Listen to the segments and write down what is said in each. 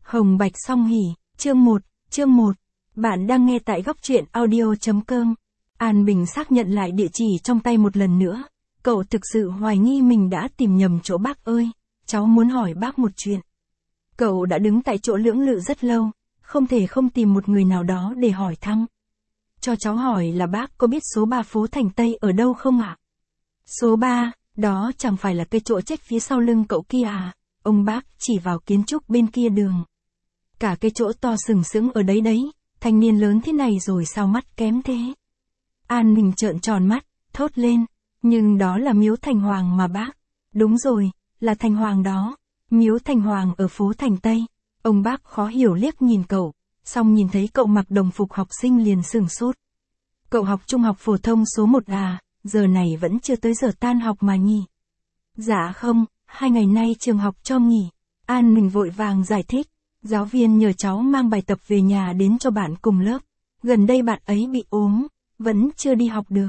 Hồng Bạch Song Hỷ, chương 1. Bạn đang nghe tại góc truyện audio.com. An Bình xác nhận lại địa chỉ trong tay một lần nữa. Cậu thực sự hoài nghi mình đã tìm nhầm chỗ bác ơi. Cháu muốn hỏi bác một chuyện. Cậu đã đứng tại chỗ lưỡng lự rất lâu, không thể không tìm một người nào đó để hỏi thăm. Cho cháu hỏi là bác có biết số 3 phố Thành Tây ở đâu không ạ? Số 3, đó chẳng phải là cái chỗ chết phía sau lưng cậu kia à? Ông bác chỉ vào kiến trúc bên kia đường. Cả cái chỗ to sừng sững ở đấy đấy, thanh niên lớn thế này rồi sao mắt kém thế? An Bình trợn tròn mắt, thốt lên, nhưng đó là miếu Thành Hoàng mà bác. Đúng rồi, là Thành Hoàng đó, miếu Thành Hoàng ở phố Thành Tây. Ông bác khó hiểu liếc nhìn cậu, xong nhìn thấy cậu mặc đồng phục học sinh liền sửng sốt. Cậu học trung học phổ thông số 1 à, giờ này vẫn chưa tới giờ tan học mà nhỉ? Dạ không, 2 ngày nay trường học cho nghỉ. An Bình vội vàng giải thích, giáo viên nhờ cháu mang bài tập về nhà đến cho bạn cùng lớp. Gần đây bạn ấy bị ốm, vẫn chưa đi học được.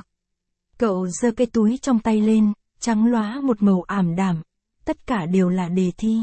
Cậu giơ cái túi trong tay lên, trắng lóa một màu ảm đạm. Tất cả đều là đề thi.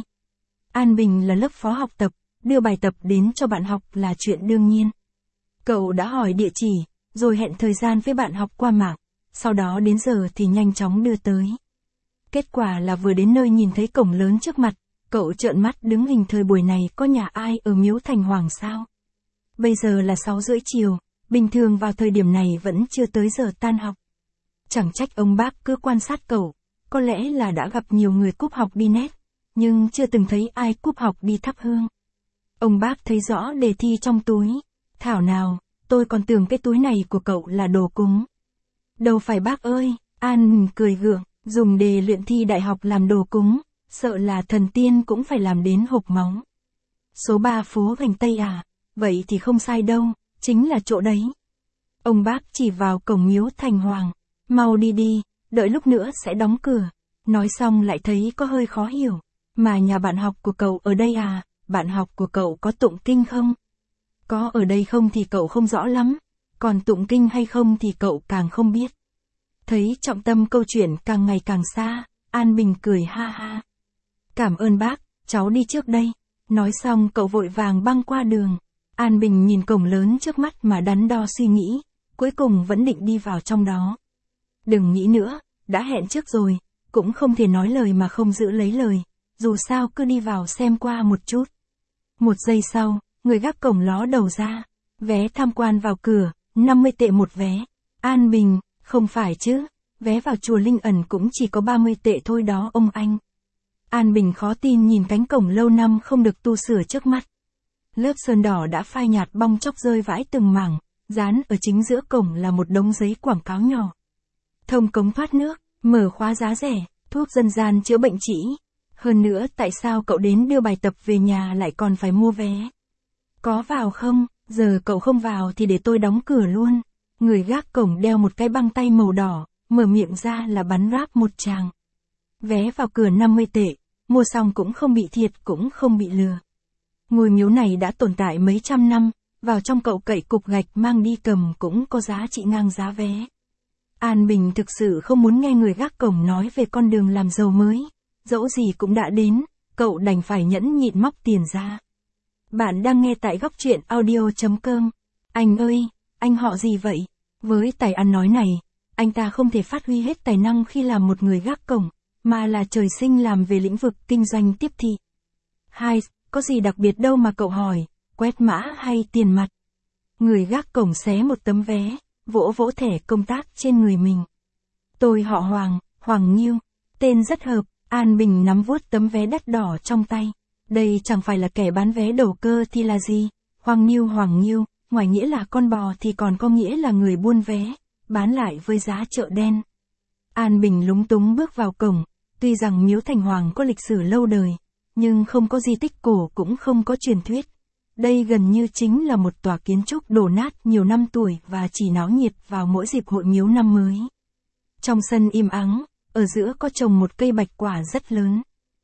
An Bình là lớp phó học tập, đưa bài tập đến cho bạn học là chuyện đương nhiên. Cậu đã hỏi địa chỉ, rồi hẹn thời gian với bạn học qua mạng, sau đó đến giờ thì nhanh chóng đưa tới. Kết quả là vừa đến nơi nhìn thấy cổng lớn trước mặt, cậu trợn mắt đứng hình thời buổi này có nhà ai ở miếu Thành Hoàng sao? Bây giờ là 6:30 chiều, bình thường vào thời điểm này vẫn chưa tới giờ tan học. Chẳng trách ông bác cứ quan sát cậu, có lẽ là đã gặp nhiều người cúp học đi nét, nhưng chưa từng thấy ai cúp học đi thắp hương. Ông bác thấy rõ đề thi trong túi, thảo nào, tôi còn tưởng cái túi này của cậu là đồ cúng. Đâu phải bác ơi, An cười gượng, dùng đề luyện thi đại học làm đồ cúng, sợ là thần tiên cũng phải làm đến hộc máu. Số 3 phố Thành Tây à, vậy thì không sai đâu, chính là chỗ đấy. Ông bác chỉ vào cổng miếu Thành Hoàng, mau đi đi, đợi lúc nữa sẽ đóng cửa. Nói xong lại thấy có hơi khó hiểu, mà nhà bạn học của cậu ở đây à, bạn học của cậu có tụng kinh không? Có ở đây không thì cậu không rõ lắm, còn tụng kinh hay không thì cậu càng không biết. Thấy trọng tâm câu chuyện càng ngày càng xa, An Bình cười ha ha. Cảm ơn bác, cháu đi trước đây. Nói xong cậu vội vàng băng qua đường. An Bình nhìn cổng lớn trước mắt mà đắn đo suy nghĩ, cuối cùng vẫn định đi vào trong đó. Đừng nghĩ nữa, đã hẹn trước rồi, cũng không thể nói lời mà không giữ lấy lời, dù sao cứ đi vào xem qua một chút. 1 giây sau, người gác cổng ló đầu ra, vé tham quan vào cửa, 50 tệ một vé. An Bình, không phải chứ, vé vào chùa Linh Ẩn cũng chỉ có 30 tệ thôi đó ông anh. An Bình khó tin nhìn cánh cổng lâu năm không được tu sửa trước mắt. Lớp sơn đỏ đã phai nhạt bong chóc rơi vãi từng mảng, dán ở chính giữa cổng là một đống giấy quảng cáo nhỏ. Thông cống thoát nước, mở khóa giá rẻ, thuốc dân gian chữa bệnh trĩ. Hơn nữa tại sao cậu đến đưa bài tập về nhà lại còn phải mua vé? Có vào không? Giờ cậu không vào thì để tôi đóng cửa luôn. Người gác cổng đeo một cái băng tay màu đỏ, mở miệng ra là bắn ráp một tràng. Vé vào cửa 50 tệ, mua xong cũng không bị thiệt cũng không bị lừa. Ngôi miếu này đã tồn tại mấy trăm năm, vào trong cậu cậy cục gạch mang đi cầm cũng có giá trị ngang giá vé. An Bình thực sự không muốn nghe người gác cổng nói về con đường làm giàu mới. Dẫu gì cũng đã đến, cậu đành phải nhẫn nhịn móc tiền ra. Bạn đang nghe tại góc truyện audio.com. Anh ơi, anh họ gì vậy? Với tài ăn nói này, anh ta không thể phát huy hết tài năng khi làm một người gác cổng, mà là trời sinh làm về lĩnh vực kinh doanh tiếp thị. Hai, có gì đặc biệt đâu mà cậu hỏi, quét mã hay tiền mặt? Người gác cổng xé một tấm vé, vỗ vỗ thẻ công tác trên người mình. Tôi họ Hoàng, Hoàng Nhiêu, tên rất hợp. An Bình nắm vuốt tấm vé đắt đỏ trong tay. Đây chẳng phải là kẻ bán vé đầu cơ thì là gì? Hoàng Nhiêu, ngoài nghĩa là con bò thì còn có nghĩa là người buôn vé, bán lại với giá chợ đen. An Bình lúng túng bước vào cổng, tuy rằng miếu Thành Hoàng có lịch sử lâu đời, nhưng không có di tích cổ cũng không có truyền thuyết. Đây gần như chính là một tòa kiến trúc đổ nát nhiều năm tuổi và chỉ náo nhiệt vào mỗi dịp hội miếu năm mới. Trong sân im ắng, ở giữa có trồng một cây bạch quả rất lớn.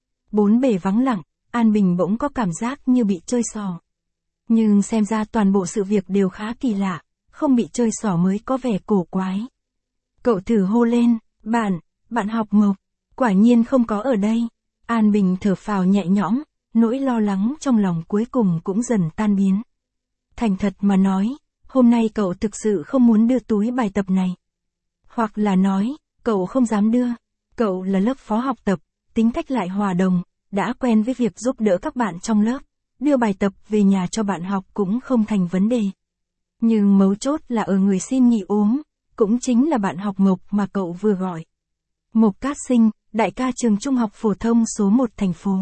Bốn bề vắng lặng, An Bình bỗng có cảm giác như bị chơi xỏ. Nhưng xem ra toàn bộ sự việc đều khá kỳ lạ, không bị chơi xỏ mới có vẻ cổ quái. Cậu thử hô lên, bạn học Mộc, quả nhiên không có ở đây. An Bình thở phào nhẹ nhõm, nỗi lo lắng trong lòng cuối cùng cũng dần tan biến. Thành thật mà nói, hôm nay cậu thực sự không muốn đưa túi bài tập này. Hoặc là nói, cậu không dám đưa. Cậu là lớp phó học tập, tính cách lại hòa đồng, đã quen với việc giúp đỡ các bạn trong lớp, đưa bài tập về nhà cho bạn học cũng không thành vấn đề. Nhưng mấu chốt là ở người xin nghỉ ốm, cũng chính là bạn học Mộc mà cậu vừa gọi. Mộc Cát Sinh, đại ca trường trung học phổ thông số 1 thành phố.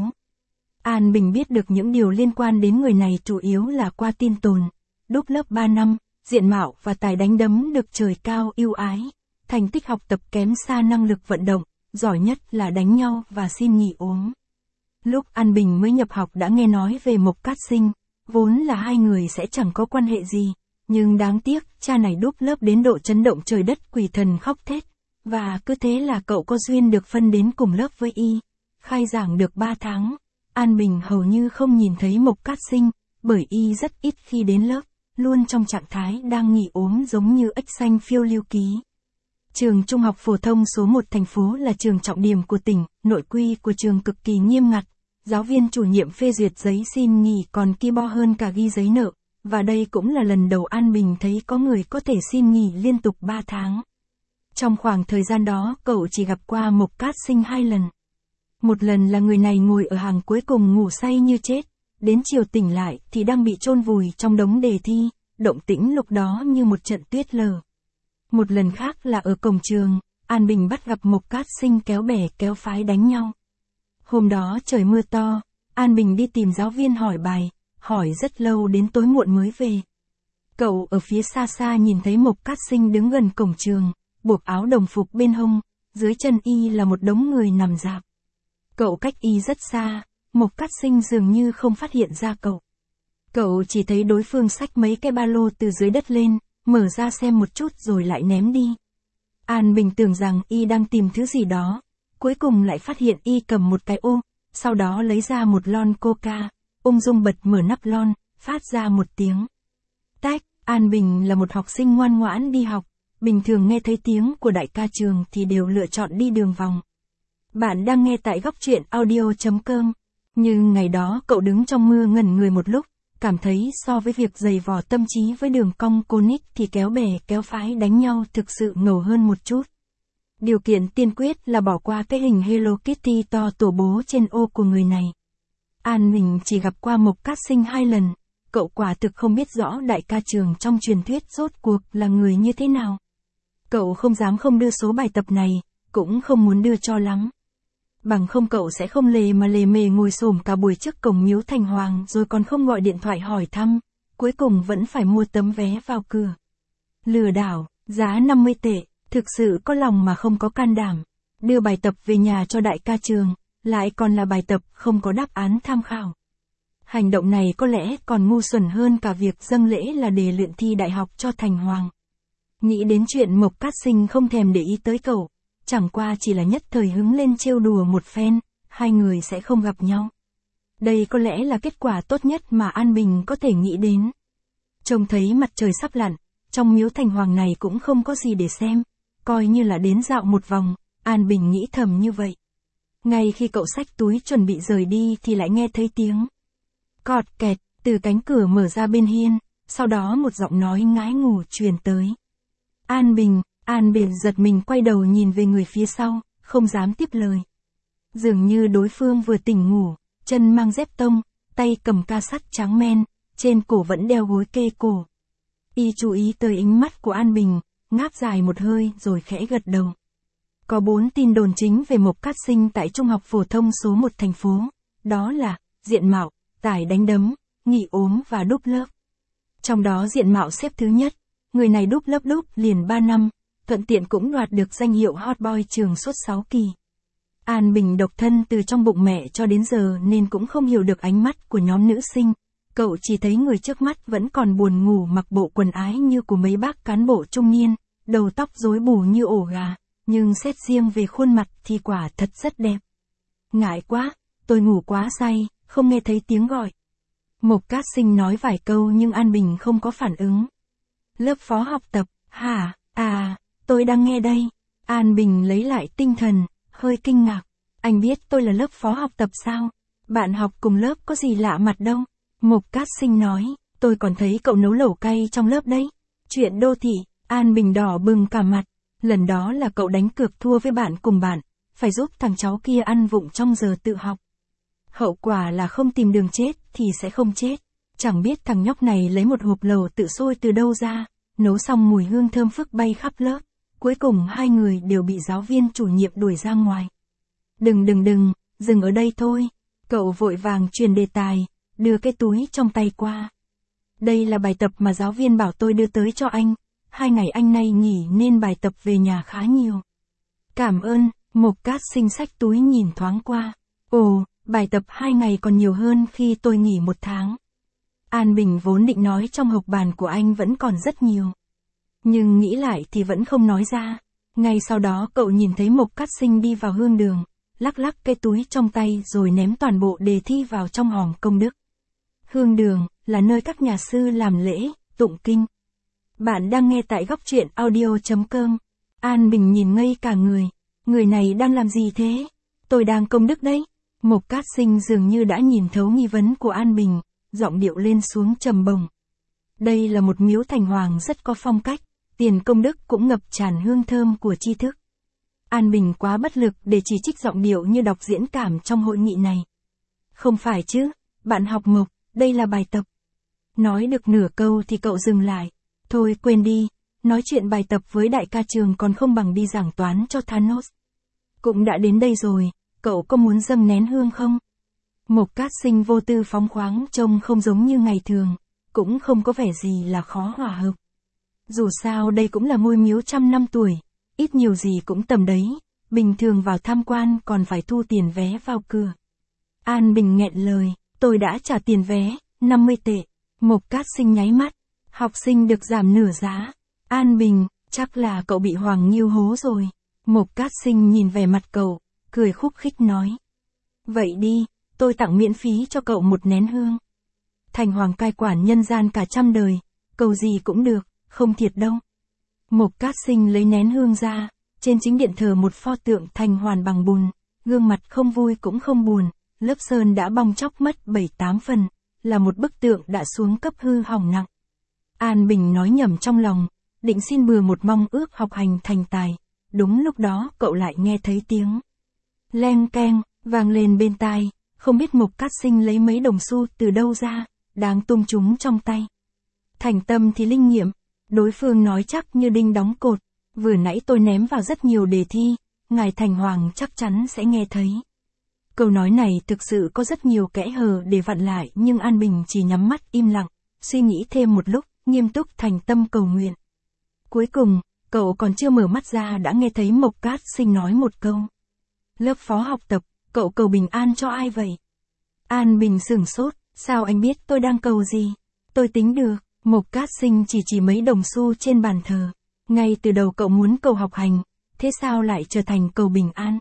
An Bình biết được những điều liên quan đến người này chủ yếu là qua tin đồn. Đúc lớp 3 năm, diện mạo và tài đánh đấm được trời cao ưu ái. Thành tích học tập kém xa năng lực vận động, giỏi nhất là đánh nhau và xin nghỉ ốm. Lúc An Bình mới nhập học đã nghe nói về Mộc Cát Sinh, vốn là hai người sẽ chẳng có quan hệ gì. Nhưng đáng tiếc, cha này đúc lớp đến độ chấn động trời đất quỷ thần khóc thét. Và cứ thế là cậu có duyên được phân đến cùng lớp với y. Khai giảng được 3 tháng, An Bình hầu như không nhìn thấy Mộc Cát Sinh, bởi y rất ít khi đến lớp, luôn trong trạng thái đang nghỉ ốm giống như ếch xanh phiêu lưu ký. Trường Trung học phổ thông số 1 thành phố là trường trọng điểm của tỉnh, nội quy của trường cực kỳ nghiêm ngặt. Giáo viên chủ nhiệm phê duyệt giấy xin nghỉ còn ki bo hơn cả ghi giấy nợ, và đây cũng là lần đầu An Bình thấy có người có thể xin nghỉ liên tục 3 tháng. Trong khoảng thời gian đó, cậu chỉ gặp qua Mộc Cát Sinh 2 lần. Một lần là người này ngồi ở hàng cuối cùng ngủ say như chết, đến chiều tỉnh lại thì đang bị chôn vùi trong đống đề thi, động tĩnh lúc đó như một trận tuyết lở. Một lần khác là ở cổng trường, An Bình bắt gặp Mộc Cát Sinh kéo bè kéo phái đánh nhau. Hôm đó trời mưa to, An Bình đi tìm giáo viên hỏi bài, hỏi rất lâu đến tối muộn mới về. Cậu ở phía xa xa nhìn thấy Mộc Cát Sinh đứng gần cổng trường, buộc áo đồng phục bên hông, dưới chân y là một đống người nằm rạp. Cậu cách y rất xa, Mộc Cát Sinh dường như không phát hiện ra cậu. Cậu chỉ thấy đối phương xách mấy cái ba lô từ dưới đất lên, mở ra xem một chút rồi lại ném đi. An Bình tưởng rằng y đang tìm thứ gì đó, cuối cùng lại phát hiện y cầm một cái ô, sau đó lấy ra một lon coca, ung dung bật mở nắp lon, phát ra một tiếng tách. An Bình là một học sinh ngoan ngoãn đi học, bình thường nghe thấy tiếng của đại ca trường thì đều lựa chọn đi đường vòng. Bạn đang nghe tại góc truyện audio.com. Nhưng ngày đó cậu đứng trong mưa ngẩn người một lúc, cảm thấy so với việc giày vò tâm trí với đường cong conic thì kéo bè kéo phái đánh nhau thực sự ngầu hơn một chút. Điều kiện tiên quyết là bỏ qua cái hình Hello Kitty to tổ bố trên ô của người này. An Bình chỉ gặp qua Mộc Cát Sinh 2 lần, cậu quả thực không biết rõ đại ca trường trong truyền thuyết rốt cuộc là người như thế nào. Cậu không dám không đưa số bài tập này, cũng không muốn đưa cho lắm. Bằng không cậu sẽ không lề mề ngồi xổm cả buổi trước cổng miếu Thành Hoàng rồi còn không gọi điện thoại hỏi thăm, cuối cùng vẫn phải mua tấm vé vào cửa. Lừa đảo, giá 50 tệ, thực sự có lòng mà không có can đảm. Đưa bài tập về nhà cho đại ca trường, lại còn là bài tập không có đáp án tham khảo. Hành động này có lẽ còn ngu xuẩn hơn cả việc dâng lễ là đề luyện thi đại học cho Thành Hoàng. Nghĩ đến chuyện Mộc Cát Sinh không thèm để ý tới cậu, chẳng qua chỉ là nhất thời hứng lên trêu đùa một phen, hai người sẽ không gặp nhau. Đây có lẽ là kết quả tốt nhất mà An Bình có thể nghĩ đến. Trông thấy mặt trời sắp lặn, trong miếu Thành Hoàng này cũng không có gì để xem, coi như là đến dạo một vòng, An Bình nghĩ thầm như vậy. Ngay khi cậu xách túi chuẩn bị rời đi thì lại nghe thấy tiếng cọt kẹt từ cánh cửa mở ra bên hiên, sau đó một giọng nói ngái ngủ truyền tới. An Bình giật mình quay đầu nhìn về người phía sau, không dám tiếp lời. Dường như đối phương vừa tỉnh ngủ, chân mang dép tông, tay cầm ca sắt trắng men, trên cổ vẫn đeo gối kê cổ. Y chú ý tới ánh mắt của An Bình, ngáp dài một hơi rồi khẽ gật đầu. Có 4 tin đồn chính về Mộc Cát Sinh tại Trung học phổ thông số 1 thành phố, đó là diện mạo, tài đánh đấm, nghỉ ốm và đúc lớp. Trong đó diện mạo xếp thứ nhất, người này đúc lớp liền 3 năm, thuận tiện cũng đoạt được danh hiệu hot boy trường suốt 6 kỳ. An Bình độc thân từ trong bụng mẹ cho đến giờ nên cũng không hiểu được ánh mắt của nhóm nữ sinh. Cậu chỉ thấy người trước mắt vẫn còn buồn ngủ mặc bộ quần ái như của mấy bác cán bộ trung niên, đầu tóc rối bù như ổ gà, nhưng xét riêng về khuôn mặt thì quả thật rất đẹp. Ngại quá, tôi ngủ quá say, không nghe thấy tiếng gọi. Mộc Cát Sinh nói vài câu nhưng An Bình không có phản ứng. Lớp phó học tập, hả? À, tôi đang nghe đây. An Bình lấy lại tinh thần, hơi kinh ngạc. Anh biết tôi là lớp phó học tập sao? Bạn học cùng lớp có gì lạ mặt đâu. Mục Cát Sinh nói, tôi còn thấy cậu nấu lẩu cay trong lớp đấy. Chuyện đô thị, An Bình đỏ bừng cả mặt. Lần đó là cậu đánh cược thua với bạn cùng bạn, phải giúp thằng cháu kia ăn vụng trong giờ tự học. Hậu quả là không tìm đường chết thì sẽ không chết. Chẳng biết thằng nhóc này lấy một hộp lẩu tự sôi từ đâu ra, nấu xong mùi hương thơm phức bay khắp lớp. Cuối cùng hai người đều bị giáo viên chủ nhiệm đuổi ra ngoài. Đừng, dừng ở đây thôi. Cậu vội vàng truyền đề tài, đưa cái túi trong tay qua. Đây là bài tập mà giáo viên bảo tôi đưa tới cho anh. 2 ngày anh nay nghỉ nên bài tập về nhà khá nhiều. Cảm ơn. Mục Cát Sinh xách túi nhìn thoáng qua. Ồ, bài tập 2 ngày còn nhiều hơn khi tôi nghỉ 1 tháng. An Bình vốn định nói trong hộp bàn của anh vẫn còn rất nhiều. Nhưng nghĩ lại thì vẫn không nói ra. Ngay sau đó cậu nhìn thấy Mục Cát Sinh đi vào hương đường, lắc lắc cái túi trong tay rồi ném toàn bộ đề thi vào trong hòm công đức. Hương đường là nơi các nhà sư làm lễ, tụng kinh. Bạn đang nghe tại góc truyện audio.com. An Bình nhìn ngây cả người. Người này đang làm gì thế? Tôi đang công đức đấy. Mục Cát Sinh dường như đã nhìn thấu nghi vấn của An Bình, giọng điệu lên xuống trầm bổng. Đây là một miếu thành hoàng rất có phong cách, tiền công đức cũng ngập tràn hương thơm của tri thức. An Bình quá bất lực để chỉ trích giọng điệu như đọc diễn cảm trong hội nghị này. Không phải chứ, bạn học Mục, đây là bài tập. Nói được nửa câu thì cậu dừng lại. Thôi quên đi, nói chuyện bài tập với đại ca trường còn không bằng đi giảng toán cho Thanos. Cũng đã đến đây rồi, cậu có muốn dâng nén hương không? Mục Cát Sinh vô tư phóng khoáng trông không giống như ngày thường, cũng không có vẻ gì là khó hòa hợp. Dù sao đây cũng là ngôi miếu 100 năm tuổi, ít nhiều gì cũng tầm đấy, bình thường vào tham quan còn phải thu tiền vé vào cửa. An Bình nghẹn lời, tôi đã trả tiền vé, 50 tệ. Mục Cát Sinh nháy mắt, học sinh được giảm nửa giá. An Bình, chắc là cậu bị Hoàng Nghiêu hố rồi. Mục Cát Sinh nhìn về mặt cậu, cười khúc khích nói. Vậy đi, tôi tặng miễn phí cho cậu 1 nén hương. Thành Hoàng cai quản nhân gian cả 100 đời, cầu gì cũng được, không thiệt đâu. Mục Cát Sinh lấy nén hương ra, trên chính điện thờ một pho tượng Thành Hoàn bằng bùn, gương mặt không vui cũng không buồn, lớp sơn đã bong chóc mất 7-8 phần, là một bức tượng đã xuống cấp hư hỏng nặng. An Bình nói nhầm trong lòng, định xin bừa một mong ước học hành thành tài. Đúng lúc đó cậu lại nghe thấy tiếng leng keng vang lên bên tai, không biết Mục Cát Sinh lấy mấy đồng xu từ đâu ra, đang tung chúng trong tay. Thành tâm thì linh nghiệm, đối phương nói chắc như đinh đóng cột, vừa nãy tôi ném vào rất nhiều đề thi, ngài Thành Hoàng chắc chắn sẽ nghe thấy. Câu nói này thực sự có rất nhiều kẽ hở để vặn lại, nhưng An Bình chỉ nhắm mắt im lặng, suy nghĩ thêm một lúc, nghiêm túc thành tâm cầu nguyện. Cuối cùng, cậu còn chưa mở mắt ra đã nghe thấy Mục Cát Sinh nói một câu. Lớp phó học tập, cậu cầu bình an cho ai vậy? An Bình sửng sốt, sao anh biết tôi đang cầu gì? Tôi tính được. Mục Cát Sinh chỉ mấy đồng xu trên bàn thờ. Ngay từ đầu cậu muốn cầu học hành, thế sao lại trở thành cầu bình an?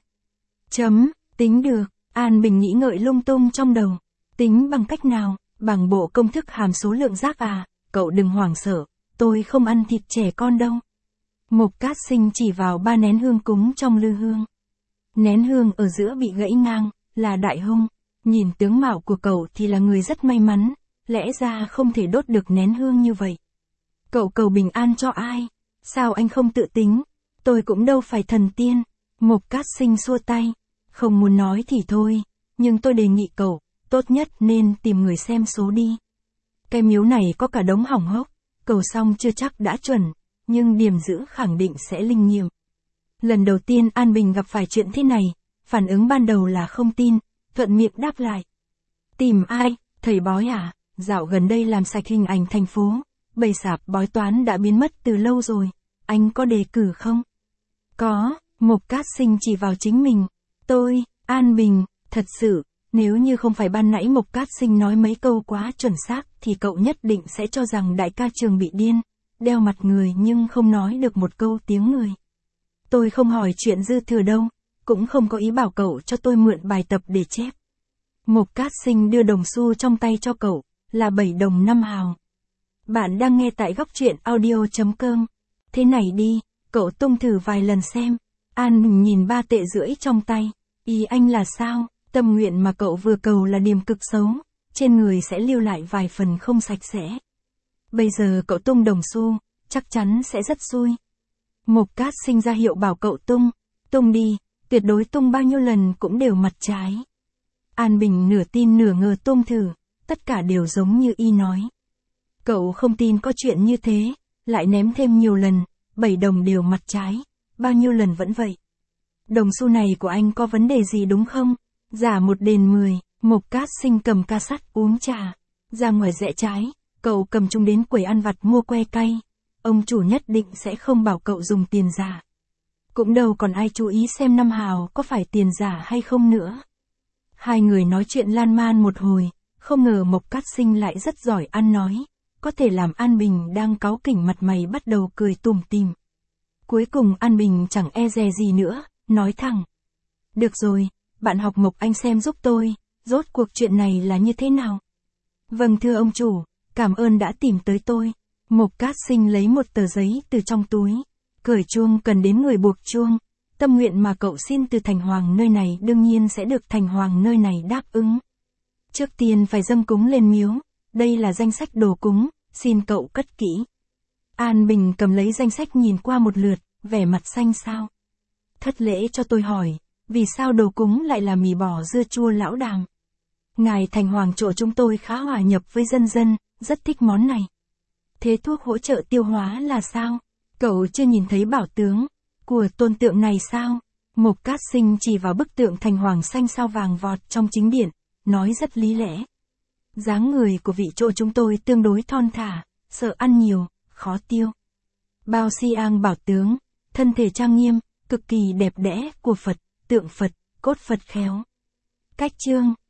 Tính được. An Bình nghĩ ngợi lung tung trong đầu. Tính bằng cách nào? Bằng bộ công thức hàm số lượng giác à? Cậu đừng hoảng sợ, tôi không ăn thịt trẻ con đâu. Mục Cát Sinh chỉ vào 3 nén hương cúng trong lư hương. Nén hương ở giữa bị gãy ngang, là đại hung. Nhìn tướng mạo của cậu thì là người rất may mắn, lẽ ra không thể đốt được nén hương như vậy. Cậu cầu bình an cho ai? Sao anh không tự tính? Tôi cũng đâu phải thần tiên. Mục Cát Sinh xua tay. Không muốn nói thì thôi, nhưng tôi đề nghị cậu, tốt nhất nên tìm người xem số đi. Cái miếu này có cả đống hỏng hốc, cầu xong chưa chắc đã chuẩn, nhưng điểm giữ khẳng định sẽ linh nghiệm. Lần đầu tiên An Bình gặp phải chuyện thế này, phản ứng ban đầu là không tin, thuận miệng đáp lại. Tìm ai? Thầy bói à? Dạo gần đây làm sạch hình ảnh thành phố, bầy sạp bói toán đã biến mất từ lâu rồi, anh có đề cử không? Có, Mục Cát Sinh chỉ vào chính mình. Tôi, An Bình, thật sự, nếu như không phải ban nãy Mục Cát Sinh nói mấy câu quá chuẩn xác thì cậu nhất định sẽ cho rằng đại ca trường bị điên, đeo mặt người nhưng không nói được một câu tiếng người. Tôi không hỏi chuyện dư thừa đâu, cũng không có ý bảo cậu cho tôi mượn bài tập để chép. Mục Cát Sinh đưa đồng xu trong tay cho cậu, là 7 đồng 5 hào. Bạn đang nghe tại góc truyện audio.com. Thế này đi, cậu tung thử vài lần xem. An nhìn 3 tệ rưỡi trong tay. Ý anh là sao? Tâm nguyện mà cậu vừa cầu là điểm cực xấu, trên người sẽ lưu lại vài phần không sạch sẽ. Bây giờ cậu tung đồng xu, chắc chắn sẽ rất xui. Mộc Cát Sinh ra hiệu bảo cậu tung đi, tuyệt đối tung bao nhiêu lần cũng đều mặt trái. An Bình nửa tin nửa ngờ tung thử, tất cả đều giống như y nói. Cậu không tin có chuyện như thế, lại ném thêm nhiều lần, 7 đồng đều mặt trái, bao nhiêu lần vẫn vậy. Đồng xu này của anh có vấn đề gì đúng không? Giả 1 đền 10, Mộc Cát Sinh cầm ca sắt uống trà. Ra ngoài rẽ trái, cậu cầm chúng đến quầy ăn vặt mua que cay. Ông chủ nhất định sẽ không bảo cậu dùng tiền giả. Cũng đâu còn ai chú ý xem 5 hào có phải tiền giả hay không nữa. Hai người nói chuyện lan man một hồi, không ngờ Mộc Cát Sinh lại rất giỏi ăn nói, có thể làm An Bình đang cáu kỉnh mặt mày bắt đầu cười tủm tỉm. Cuối cùng An Bình chẳng e dè gì nữa, nói thẳng. Được rồi, bạn học Mộc anh xem giúp tôi, rốt cuộc chuyện này là như thế nào? Vâng thưa ông chủ, cảm ơn đã tìm tới tôi. Mộc Cát Sinh lấy một tờ giấy từ trong túi, cởi chuông cần đến người buộc chuông. Tâm nguyện mà cậu xin từ Thành Hoàng nơi này đương nhiên sẽ được Thành Hoàng nơi này đáp ứng. Trước tiên phải dâng cúng lên miếu, đây là danh sách đồ cúng, xin cậu cất kỹ. An Bình cầm lấy danh sách nhìn qua một lượt, vẻ mặt xanh xao. Thất lễ cho tôi hỏi, vì sao đồ cúng lại là mì bò dưa chua lão đàm? Ngài Thành Hoàng chỗ chúng tôi khá hòa nhập với dân dân, rất thích món này. Thế thuốc hỗ trợ tiêu hóa là sao? Cậu chưa nhìn thấy bảo tướng của tôn tượng này sao? Mộc Cát Sinh chỉ vào bức tượng Thành Hoàng xanh sao vàng vọt trong chính điện, nói rất lý lẽ. Dáng người của vị chỗ chúng tôi tương đối thon thả, sợ ăn nhiều, khó tiêu. Bao Siang bảo tướng, thân thể trang nghiêm, cực kỳ đẹp đẽ của Phật, tượng Phật, cốt Phật khéo. Cách chương